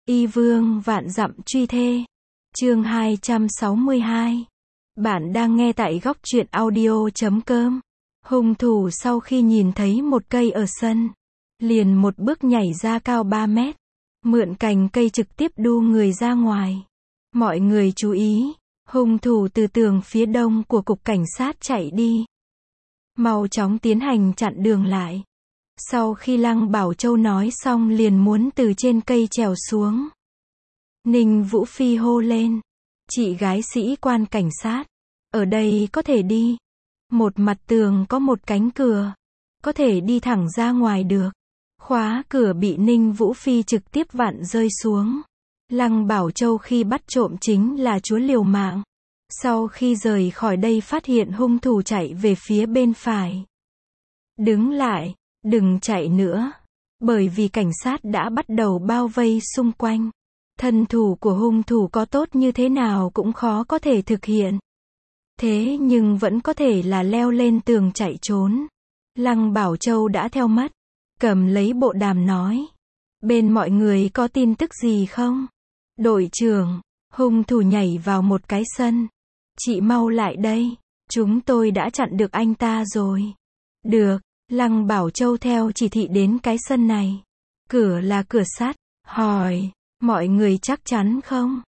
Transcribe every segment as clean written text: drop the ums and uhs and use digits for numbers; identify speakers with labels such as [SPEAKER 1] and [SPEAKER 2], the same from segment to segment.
[SPEAKER 1] Y vương vạn dặm truy thê. Chương 262. Bạn đang nghe tại góc truyện audio.com. Hung thủ sau khi nhìn thấy một cây ở sân, liền một bước nhảy ra cao 3 mét, mượn cành cây trực tiếp đu người ra ngoài. Mọi người chú ý, hung thủ từ tường phía đông của cục cảnh sát chạy đi. Mau chóng tiến hành chặn đường lại. Sau khi Lăng Bảo Châu nói xong liền muốn từ trên cây trèo xuống. Ninh Vũ Phi hô lên. Chị gái sĩ quan cảnh sát. Ở đây có thể đi. Một mặt tường có một cánh cửa. Có thể đi thẳng ra ngoài được. Khóa cửa bị Ninh Vũ Phi trực tiếp vặn rơi xuống. Lăng Bảo Châu khi bắt trộm chính là chúa liều mạng. Sau khi rời khỏi đây phát hiện hung thủ chạy về phía bên phải. Đứng lại, đừng chạy nữa. Bởi vì cảnh sát đã bắt đầu bao vây xung quanh. Thân thủ của hung thủ có tốt như thế nào cũng khó có thể thực hiện. Thế nhưng vẫn có thể là leo lên tường chạy trốn. Lăng Bảo Châu đã theo mất. Cầm lấy bộ đàm nói. Bên mọi người có tin tức gì không? Đội trưởng, hung thủ nhảy vào một cái sân. Chị mau lại đây. Chúng tôi đã chặn được anh ta rồi. Được, Lăng Bảo Châu theo chỉ thị đến cái sân này. Cửa là cửa sắt. Hỏi, mọi người chắc chắn không?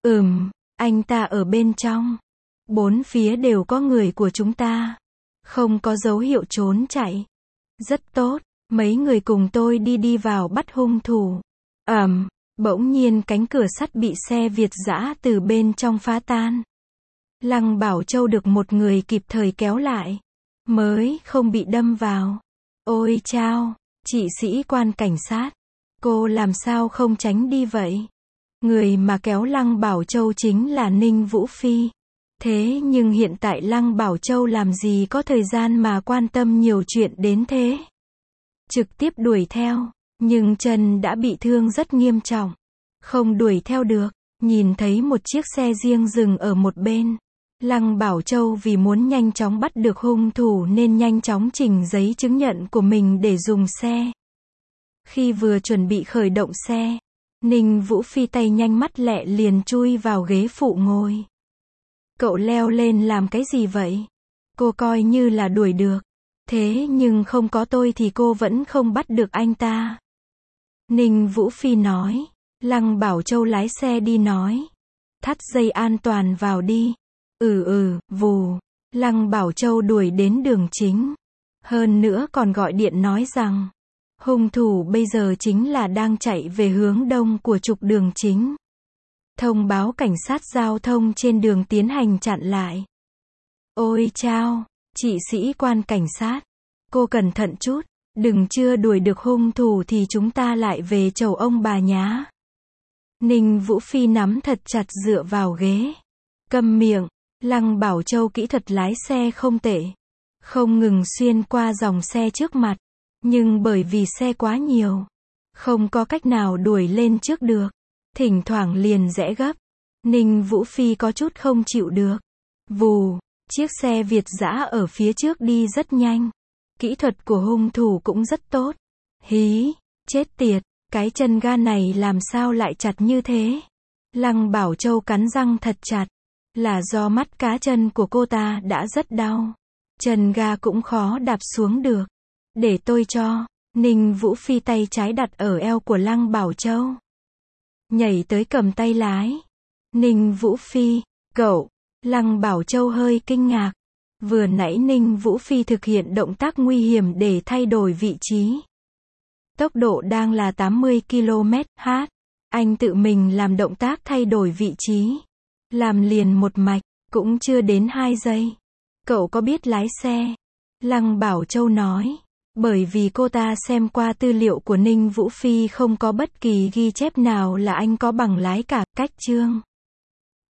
[SPEAKER 1] Anh ta ở bên trong. Bốn phía đều có người của chúng ta. Không có dấu hiệu trốn chạy. Rất tốt, mấy người cùng tôi đi vào bắt hung thủ. Bỗng nhiên cánh cửa sắt bị xe Việt dã từ bên trong phá tan. Lăng Bảo Châu được một người kịp thời kéo lại. Mới không bị đâm vào. Ôi chao, chị sĩ quan cảnh sát. Cô làm sao không tránh đi vậy? Người mà kéo Lăng Bảo Châu chính là Ninh Vũ Phi. Thế nhưng hiện tại Lăng Bảo Châu làm gì có thời gian mà quan tâm nhiều chuyện đến thế? Trực tiếp đuổi theo, nhưng chân đã bị thương rất nghiêm trọng. Không đuổi theo được, nhìn thấy một chiếc xe riêng dừng ở một bên. Lăng Bảo Châu vì muốn nhanh chóng bắt được hung thủ nên nhanh chóng trình giấy chứng nhận của mình để dùng xe. Khi vừa chuẩn bị khởi động xe, Ninh Vũ Phi tay nhanh mắt lẹ liền chui vào ghế phụ ngồi. Cậu leo lên làm cái gì vậy? Cô coi như là đuổi được. Thế nhưng không có tôi thì cô vẫn không bắt được anh ta. Ninh Vũ Phi nói. Lăng Bảo Châu lái xe đi nói. Thắt dây an toàn vào đi. Vù. Lăng Bảo Châu đuổi đến đường chính. Hơn nữa còn gọi điện nói rằng hung thủ bây giờ chính là đang chạy về hướng đông của trục đường chính. Thông báo cảnh sát giao thông trên đường tiến hành chặn lại. Ôi chao, chị sĩ quan cảnh sát. Cô cẩn thận chút, đừng chưa đuổi được hung thủ thì chúng ta lại về chầu ông bà nhá. Ninh Vũ Phi nắm thật chặt dựa vào ghế. Câm miệng, Lăng Bảo Châu kỹ thuật lái xe không tệ. Không ngừng xuyên qua dòng xe trước mặt. Nhưng bởi vì xe quá nhiều, không có cách nào đuổi lên trước được. Thỉnh thoảng liền rẽ gấp. Ninh Vũ Phi có chút không chịu được. Vù, chiếc xe Việt dã ở phía trước đi rất nhanh. Kỹ thuật của hung thủ cũng rất tốt. Hí, chết tiệt, cái chân ga này làm sao lại chặt như thế? Lăng Bảo Châu cắn răng thật chặt. Là do mắt cá chân của cô ta đã rất đau. Chân ga cũng khó đạp xuống được. Để tôi cho. Ninh Vũ Phi tay trái đặt ở eo của Lăng Bảo Châu. Nhảy tới cầm tay lái. Ninh Vũ Phi, cậu. Lăng Bảo Châu hơi kinh ngạc. Vừa nãy Ninh Vũ Phi thực hiện động tác nguy hiểm để thay đổi vị trí. Tốc độ đang là 80 km/h. Anh tự mình làm động tác thay đổi vị trí. Làm liền một mạch, cũng chưa đến 2 giây. Cậu có biết lái xe? Lăng Bảo Châu nói. Bởi vì cô ta xem qua tư liệu của Ninh Vũ Phi không có bất kỳ ghi chép nào là anh có bằng lái cả. Cách chương